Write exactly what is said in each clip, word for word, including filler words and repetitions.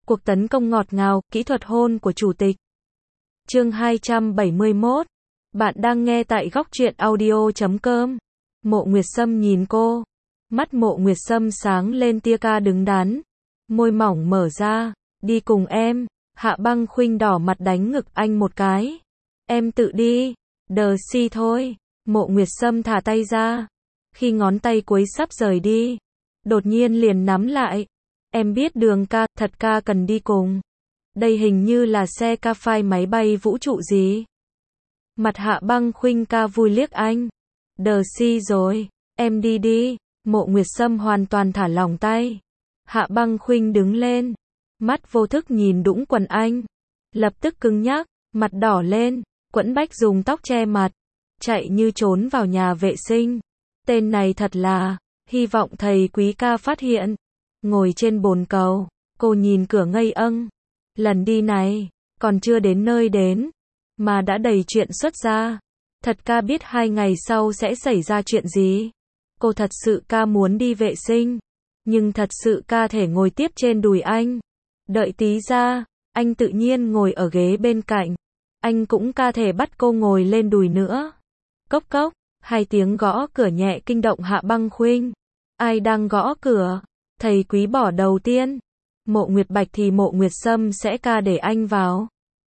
Cuộc tấn công ngọt ngào, kỹ thuật hôn của chủ tịch. Chương hai trăm bảy mươi mốt. Bạn đang nghe tại góc truyện audio chấm com. Mộ Nguyệt Sâm nhìn cô. Mắt Mộ Nguyệt Sâm sáng lên tia ca đứng đắn. Môi mỏng mở ra. Đi cùng em. Hạ Băng Khuynh đỏ mặt đánh ngực anh một cái. Em tự đi. Đờ si thôi. Mộ Nguyệt Sâm thả tay ra. Khi ngón tay cuối sắp rời đi, đột nhiên liền nắm lại. Em biết đường ca, thật ca cần đi cùng. Đây hình như là xe ca phai máy bay vũ trụ gì. Mặt Hạ Băng Khuynh ca vui liếc anh. Đờ si rồi, em đi đi. Mộ Nguyệt Sâm hoàn toàn thả lỏng tay. Hạ Băng Khuynh đứng lên. Mắt vô thức nhìn đũng quần anh. Lập tức cứng nhắc, mặt đỏ lên. Quẫn bách dùng tóc che mặt. Chạy như trốn vào nhà vệ sinh. Tên này thật là, hy vọng thầy quý ca phát hiện. Ngồi trên bồn cầu, cô nhìn cửa ngây âng. Lần đi này, còn chưa đến nơi đến, mà đã đầy chuyện xuất ra. Thật ca biết hai ngày sau sẽ xảy ra chuyện gì. Cô thật sự ca muốn đi vệ sinh, nhưng thật sự ca thể ngồi tiếp trên đùi anh. Đợi tí ra, anh tự nhiên ngồi ở ghế bên cạnh. Anh cũng ca thể bắt cô ngồi lên đùi nữa. Cốc cốc, hai tiếng gõ cửa nhẹ kinh động Hạ Băng Khuynh. Ai đang gõ cửa? Thầy quý bỏ đầu tiên. Mộ Nguyệt Bạch thì Mộ Nguyệt Sâm sẽ ca để anh vào.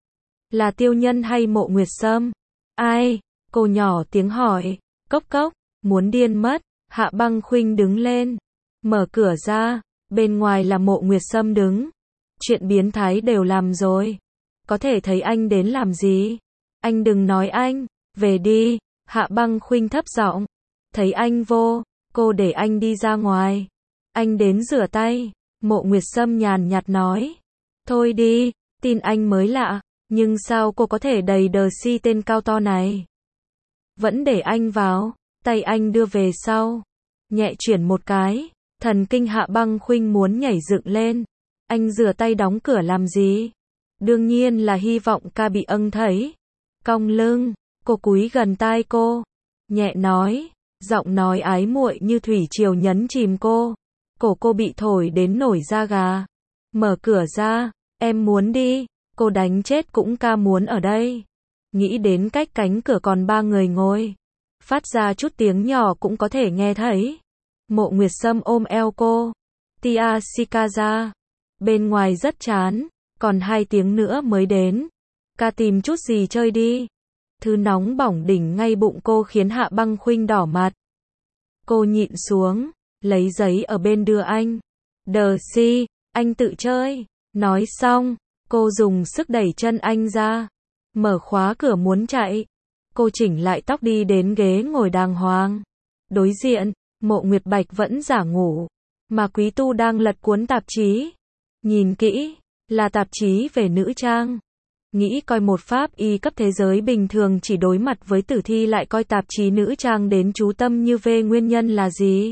Là Tiêu Nhân hay Mộ Nguyệt Sâm? Ai? Cô nhỏ tiếng hỏi. Cốc cốc, muốn điên mất. Hạ Băng Khuynh đứng lên. Mở cửa ra. Bên ngoài là Mộ Nguyệt Sâm đứng. Chuyện biến thái đều làm rồi. Có thể thấy anh đến làm gì? Anh đừng nói anh. Về đi. Hạ Băng Khuynh thấp giọng. Thấy anh vô, cô để anh đi ra ngoài. Anh đến rửa tay. Mộ Nguyệt Sâm nhàn nhạt nói. Thôi đi, tin anh mới lạ. Nhưng sao cô có thể đầy đờ si tên cao to này? Vẫn để anh vào. Tay anh đưa về sau. Nhẹ chuyển một cái. Thần kinh Hạ Băng Khuynh muốn nhảy dựng lên. Anh rửa tay đóng cửa làm gì? Đương nhiên là hy vọng ca bị âng thấy. Cong lưng. Cô cúi gần tai cô, nhẹ nói, giọng nói ái muội như thủy triều nhấn chìm cô. Cổ cô bị thổi đến nổi da gà. Mở cửa ra, em muốn đi, cô đánh chết cũng ca muốn ở đây. Nghĩ đến cách cánh cửa còn ba người ngồi, phát ra chút tiếng nhỏ cũng có thể nghe thấy. Mộ Nguyệt Sâm ôm eo cô, Tia Shikaza, bên ngoài rất chán, còn hai tiếng nữa mới đến. Ca tìm chút gì chơi đi. Thứ nóng bỏng đỉnh ngay bụng cô khiến Hạ Băng Khuynh đỏ mặt. Cô nhịn xuống, lấy giấy ở bên đưa anh. Đờ si, anh tự chơi. Nói xong, cô dùng sức đẩy chân anh ra. Mở khóa cửa muốn chạy. Cô chỉnh lại tóc đi đến ghế ngồi đàng hoàng. Đối diện, Mộ Nguyệt Bạch vẫn giả ngủ. Mà Quý Tu đang lật cuốn tạp chí. Nhìn kỹ, là tạp chí về nữ trang. Nghĩ coi một pháp y cấp thế giới bình thường chỉ đối mặt với tử thi lại coi tạp chí nữ trang đến chú tâm như về nguyên nhân là gì?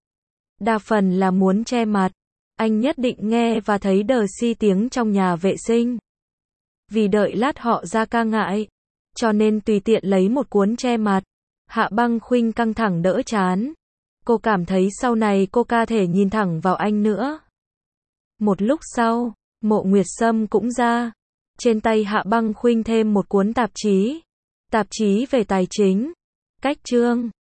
Đa phần là muốn che mặt. Anh nhất định nghe và thấy đờ si tiếng trong nhà vệ sinh. Vì đợi lát họ ra ca ngại, cho nên tùy tiện lấy một cuốn che mặt. Hạ Băng Khuynh căng thẳng đỡ chán. Cô cảm thấy sau này cô ca thể nhìn thẳng vào anh nữa. Một lúc sau, Mộ Nguyệt Sâm cũng ra. Trên tay Hạ Băng Khuynh thêm một cuốn tạp chí. Tạp chí về tài chính. Cách chương.